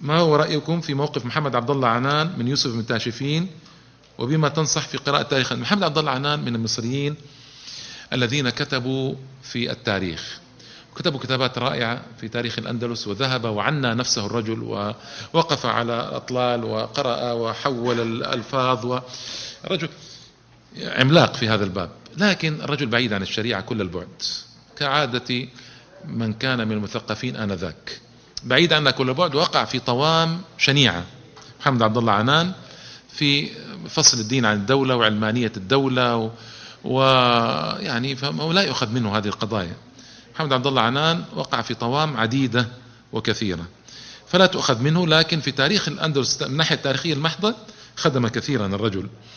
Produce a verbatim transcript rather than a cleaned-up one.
ما هو رأيكم في موقف محمد عبد الله عنان من يوسف بن تاشفين، وبما تنصح في قراءة تاريخ؟ محمد عبد الله عنان من المصريين الذين كتبوا في التاريخ، وكتبوا كتابات رائعة في تاريخ الأندلس، وذهب وعنى نفسه الرجل ووقف على أطلال وقرأ وحول الألفاظ، ورجل عملاق في هذا الباب. لكن الرجل بعيد عن الشريعة كل البعد، كعادة من كان من المثقفين آنذاك، بعيد عنها كل البعد، وقع في طوام شنيعة محمد عبد الله عنان في فصل الدين عن الدولة وعلمانية الدولة، ويعني فهو لا يؤخذ منه هذه القضايا. محمد عبد الله عنان وقع في طوام عديدة وكثيرة فلا تؤخذ منه، لكن في تاريخ الأندلس من الناحية التاريخية المحضة خدم كثيرا الرجل.